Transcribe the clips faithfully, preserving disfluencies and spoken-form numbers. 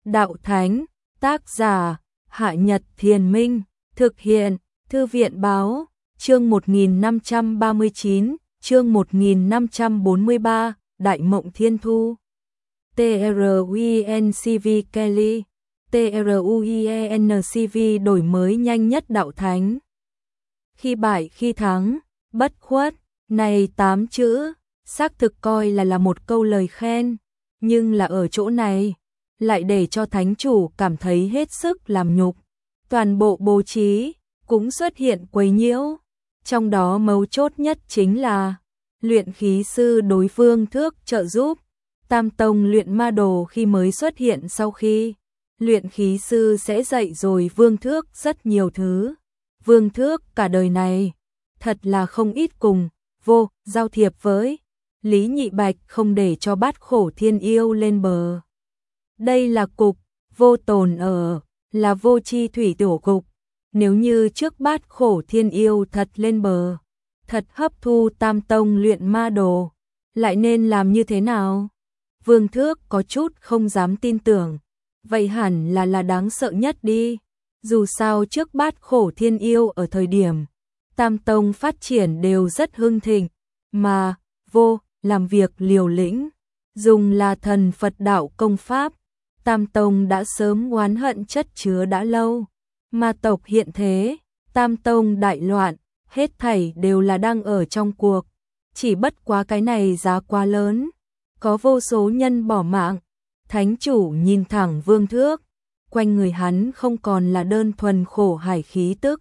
Đạo Thánh, tác giả, Hạ Nhật Thiền Minh, thực hiện, Thư viện Báo, chương một nghìn năm trăm ba mươi chín, chương một nghìn năm trăm bốn mươi ba, Đại Mộng Thiên Thu. TRUENCV Kelly, TRUENCV đổi mới nhanh nhất đạo thánh. Khi bại khi thắng, bất khuất, này tám chữ, xác thực coi là là một câu lời khen, nhưng là ở chỗ này, lại để cho thánh chủ cảm thấy hết sức làm nhục. Toàn bộ bố trí cũng xuất hiện quấy nhiễu, trong đó mấu chốt nhất chính là luyện khí sư đối phương Thước trợ giúp. Tam tông luyện ma đồ khi mới xuất hiện, sau khi luyện khí sư sẽ dạy rồi Vương Thước rất nhiều thứ. Vương Thước cả đời này thật là không ít cùng vô giao thiệp với Lý Nhị Bạch, không để cho Bát Khổ Thiên Yêu lên bờ. Đây là cục vô tồn ở, là vô chi thủy tiểu cục. Nếu như trước Bát Khổ Thiên Yêu thật lên bờ, thật hấp thu tam tông luyện ma đồ, lại nên làm như thế nào? Vương Thước có chút không dám tin tưởng. Vậy hẳn là là đáng sợ nhất đi. Dù sao trước Bát Khổ Thiên Yêu ở thời điểm tam tông phát triển đều rất hưng thịnh, mà vô làm việc liều lĩnh, dùng là thần Phật đạo công pháp. Tam tông đã sớm oán hận chất chứa đã lâu. Ma tộc hiện thế, tam tông đại loạn, hết thảy đều là đang ở trong cuộc. Chỉ bất quá cái này giá quá lớn, có vô số nhân bỏ mạng. Thánh chủ nhìn thẳng Vương Thước, quanh người hắn không còn là đơn thuần khổ hải khí tức,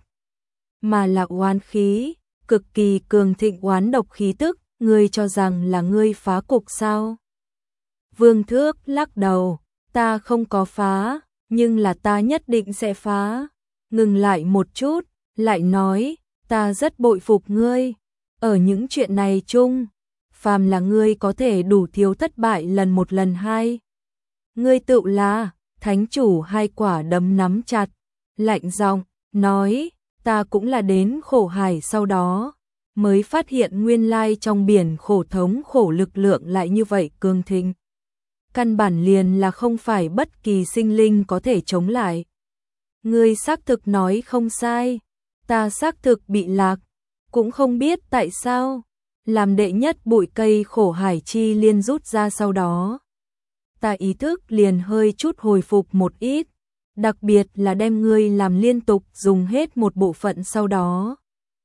mà là oán khí, cực kỳ cường thịnh oán độc khí tức. Ngươi cho rằng là ngươi phá cục sao? Vương Thước lắc đầu, ta không có phá, nhưng là ta nhất định sẽ phá. Ngừng lại một chút, lại nói, ta rất bội phục ngươi. Ở những chuyện này chung, phàm là ngươi có thể đủ thiếu thất bại lần một lần hai. Ngươi tự là, thánh chủ hai quả đấm nắm chặt, lạnh giọng nói, ta cũng là đến khổ hải sau đó, mới phát hiện nguyên lai trong biển khổ thống khổ lực lượng lại như vậy cường thịnh. Căn bản liền là không phải bất kỳ sinh linh có thể chống lại. Ngươi xác thực nói không sai, ta xác thực bị lạc, cũng không biết tại sao, làm đệ nhất bụi cây khổ hải chi liên rút ra sau đó. Ta ý thức liền hơi chút hồi phục một ít, đặc biệt là đem ngươi làm liên tục dùng hết một bộ phận sau đó.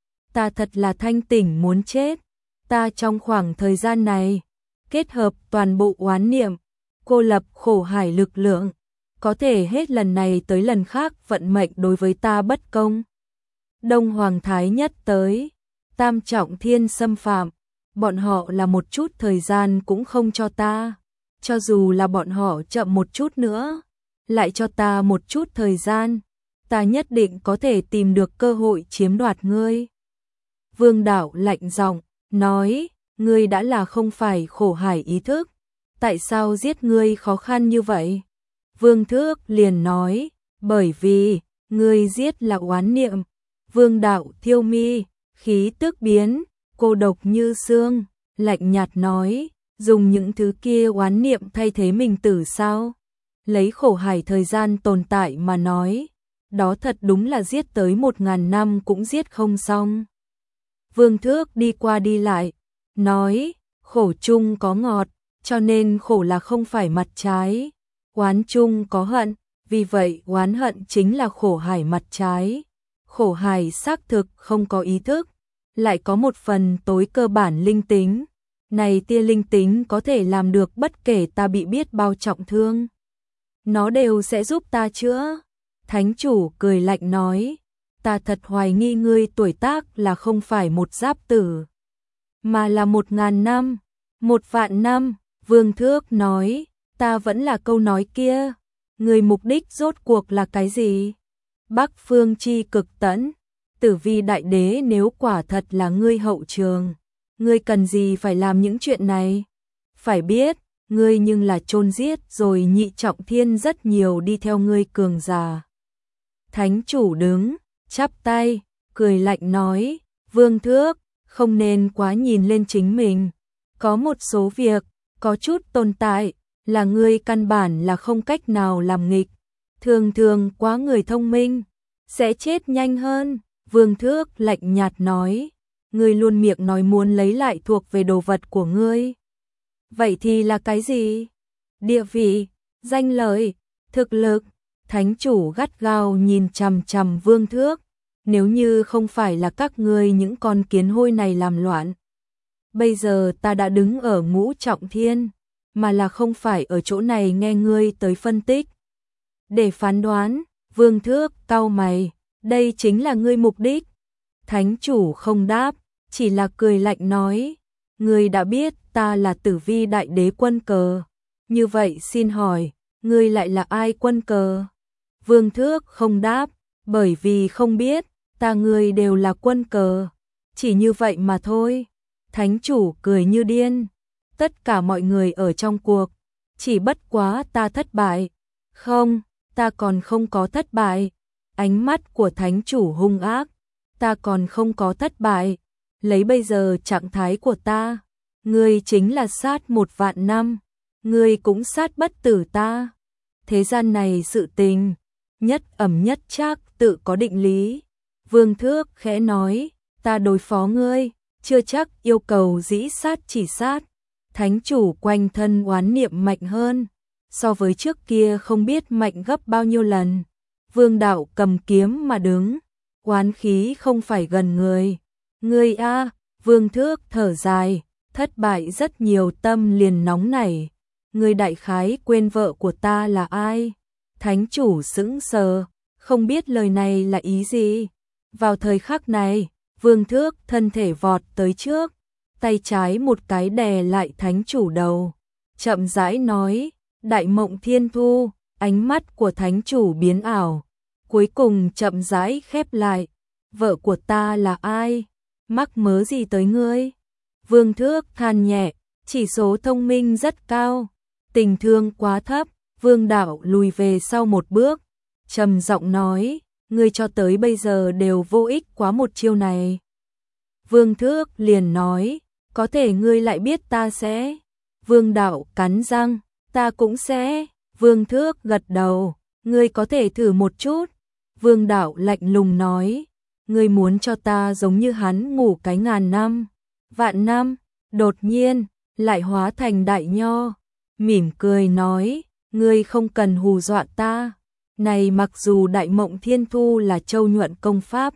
Ta thật là thanh tỉnh muốn chết, ta trong khoảng thời gian này, kết hợp toàn bộ oán niệm, cô lập khổ hải lực lượng, có thể hết lần này tới lần khác vận mệnh đối với ta bất công. Đông Hoàng Thái Nhất tới, Tam Trọng Thiên xâm phạm, bọn họ là một chút thời gian cũng không cho ta, cho dù là bọn họ chậm một chút nữa, lại cho ta một chút thời gian, ta nhất định có thể tìm được cơ hội chiếm đoạt ngươi. Vương Đạo lạnh giọng nói, ngươi đã là không phải khổ hải ý thức, tại sao giết ngươi khó khăn như vậy? Vương Thước liền nói, bởi vì, ngươi giết là oán niệm. Vương Đạo thiêu mi, khí tức biến, cô độc như xương, lạnh nhạt nói, dùng những thứ kia oán niệm thay thế mình tử sao? Lấy khổ hải thời gian tồn tại mà nói, đó thật đúng là giết tới một ngàn năm cũng giết không xong. Vương Thước đi qua đi lại, nói, khổ chung có ngọt, cho nên khổ là không phải mặt trái. Oán chung có hận, vì vậy oán hận chính là khổ hải mặt trái. Khổ hải xác thực không có ý thức, lại có một phần tối cơ bản linh tính. Này tia linh tính có thể làm được bất kể ta bị biết bao trọng thương, nó đều sẽ giúp ta chữa. Thánh chủ cười lạnh nói, ta thật hoài nghi ngươi tuổi tác là không phải một giáp tử, mà là một ngàn năm, một vạn năm. Vương Thước nói, ta vẫn là câu nói kia, người mục đích rốt cuộc là cái gì? Bắc phương chi cực tẫn, Tử Vi đại đế nếu quả thật là ngươi hậu trường, ngươi cần gì phải làm những chuyện này? Phải biết, ngươi nhưng là chôn giết rồi nhị trọng thiên rất nhiều đi theo ngươi cường giả. Thánh chủ đứng, chắp tay, cười lạnh nói, Vương Thước, không nên quá nhìn lên chính mình. Có một số việc, có chút tồn tại, là ngươi căn bản là không cách nào làm nghịch, thường thường quá người thông minh, sẽ chết nhanh hơn. Vương Thước lạnh nhạt nói, ngươi luôn miệng nói muốn lấy lại thuộc về đồ vật của ngươi. Vậy thì là cái gì? Địa vị, danh lợi, thực lực. Thánh chủ gắt gao nhìn chằm chằm Vương Thước, nếu như không phải là các ngươi những con kiến hôi này làm loạn, bây giờ ta đã đứng ở ngũ trọng thiên, mà là không phải ở chỗ này nghe ngươi tới phân tích. Để phán đoán, Vương Thước cau mày, đây chính là ngươi mục đích. Thánh chủ không đáp, chỉ là cười lạnh nói, ngươi đã biết ta là Tử Vi đại đế quân cờ, như vậy xin hỏi, ngươi lại là ai quân cờ? Vương Thước không đáp, bởi vì không biết, ta ngươi đều là quân cờ, chỉ như vậy mà thôi. Thánh chủ cười như điên, tất cả mọi người ở trong cuộc, chỉ bất quá ta thất bại. Không, ta còn không có thất bại. Ánh mắt của thánh chủ hung ác, ta còn không có thất bại. Lấy bây giờ trạng thái của ta, ngươi chính là sát một vạn năm, ngươi cũng sát bất tử ta. Thế gian này sự tình, nhất ẩm nhất trác tự có định lý. Vương Thước khẽ nói, ta đối phó ngươi, chưa chắc yêu cầu dĩ sát chỉ sát. Thánh chủ quanh thân oán niệm mạnh hơn, so với trước kia không biết mạnh gấp bao nhiêu lần. Vương đạo cầm kiếm mà đứng, oán khí không phải gần người. Ngươi a, Vương Thước thở dài, thất bại rất nhiều tâm liền nóng nảy. Ngươi đại khái quên vợ của ta là ai? Thánh chủ sững sờ, không biết lời này là ý gì. Vào thời khắc này, Vương Thước thân thể vọt tới trước, tay trái một cái đè lại thánh chủ đầu, chậm rãi nói, Đại Mộng Thiên Thu. Ánh mắt của thánh chủ biến ảo, cuối cùng chậm rãi khép lại. Vợ của ta là ai? Mắc mớ gì tới ngươi? Vương Thước than nhẹ, chỉ số thông minh rất cao, tình thương quá thấp. Vương đạo lùi về sau một bước, trầm giọng nói, ngươi cho tới bây giờ đều vô ích quá một chiêu này. Vương Thước liền nói, có thể ngươi lại biết ta sẽ. Vương đạo cắn răng, ta cũng sẽ. Vương Thước gật đầu, ngươi có thể thử một chút. Vương đạo lạnh lùng nói, ngươi muốn cho ta giống như hắn ngủ cái ngàn năm, vạn năm. Đột nhiên, lại hóa thành đại nho, mỉm cười nói, ngươi không cần hù dọa ta. Này mặc dù Đại Mộng Thiên Thu là châu nhuận công pháp,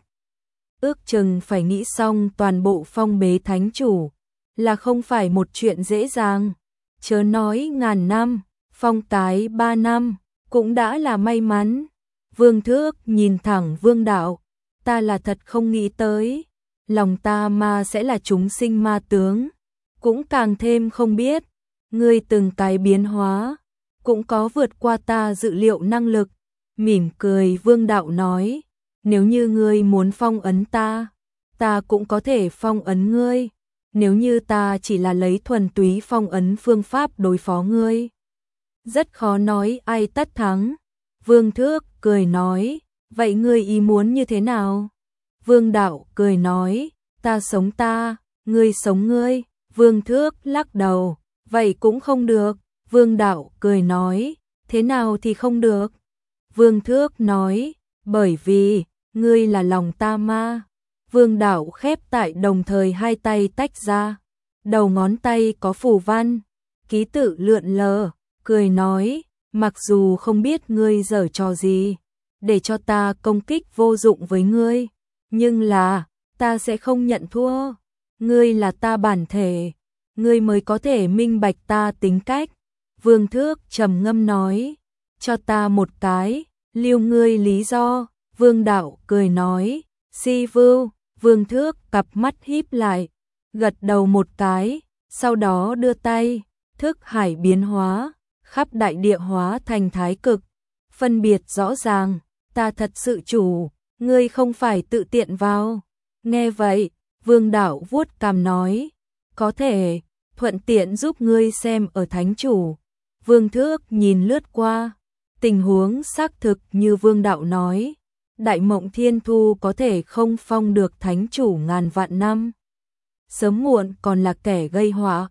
ước chừng phải nghĩ xong toàn bộ phong bế thánh chủ, là không phải một chuyện dễ dàng. Chớ nói ngàn năm, phong cái ba năm, cũng đã là may mắn. Vương Thước nhìn thẳng Vương đạo, ta là thật không nghĩ tới, lòng ta ma sẽ là chúng sinh ma tướng, cũng càng thêm không biết, ngươi từng cái biến hóa, cũng có vượt qua ta dự liệu năng lực. Mỉm cười Vương đạo nói, nếu như ngươi muốn phong ấn ta, ta cũng có thể phong ấn ngươi. Nếu như ta chỉ là lấy thuần túy phong ấn phương pháp đối phó ngươi, rất khó nói ai tất thắng. Vương Thước cười nói, vậy ngươi ý muốn như thế nào? Vương đạo cười nói, ta sống ta, ngươi sống ngươi. Vương Thước lắc đầu, vậy cũng không được. Vương đạo cười nói, thế nào thì không được? Vương Thước nói, bởi vì, ngươi là lòng ta ma. Vương đạo khép tại đồng thời hai tay tách ra, đầu ngón tay có phù văn, ký tự lượn lờ, cười nói, mặc dù không biết ngươi giở trò gì, để cho ta công kích vô dụng với ngươi, nhưng là, ta sẽ không nhận thua. Ngươi là ta bản thể, ngươi mới có thể minh bạch ta tính cách. Vương Thước trầm ngâm nói, cho ta một cái, lưu ngươi lý do. Vương đạo cười nói, si vưu. Vương Thước cặp mắt híp lại, gật đầu một cái, sau đó đưa tay, thức hải biến hóa, khắp đại địa hóa thành thái cực, phân biệt rõ ràng, ta thật sự chủ, ngươi không phải tự tiện vào. Nghe vậy, Vương đạo vuốt cằm nói, có thể, thuận tiện giúp ngươi xem ở thánh chủ. Vương Thước nhìn lướt qua, tình huống xác thực như Vương đạo nói. Đại Mộng Thiên Thu có thể không phong được thánh chủ ngàn vạn năm, sớm muộn còn là kẻ gây họa.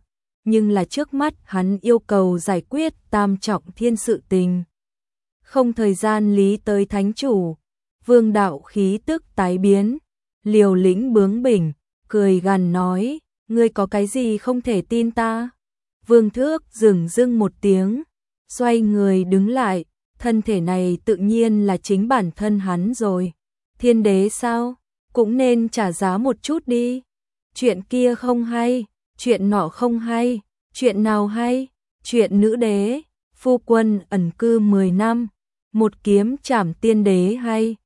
nhưng là trước mắt hắn yêu cầu giải quyết tam trọng thiên sự tình. Không thời gian lý tới thánh chủ, Vương đạo khí tức tái biến, liều lĩnh bướng bỉnh, cười gằn nói, ngươi có cái gì không thể tin ta? Vương Thước dừng dưng một tiếng, xoay người đứng lại, thân thể này tự nhiên là chính bản thân hắn rồi. Thiên đế sao? Cũng nên trả giá một chút đi. Chuyện kia không hay, chuyện nọ không hay, chuyện nào hay? Chuyện nữ đế, phu quân ẩn cư mười năm, một kiếm trảm tiên đế hay?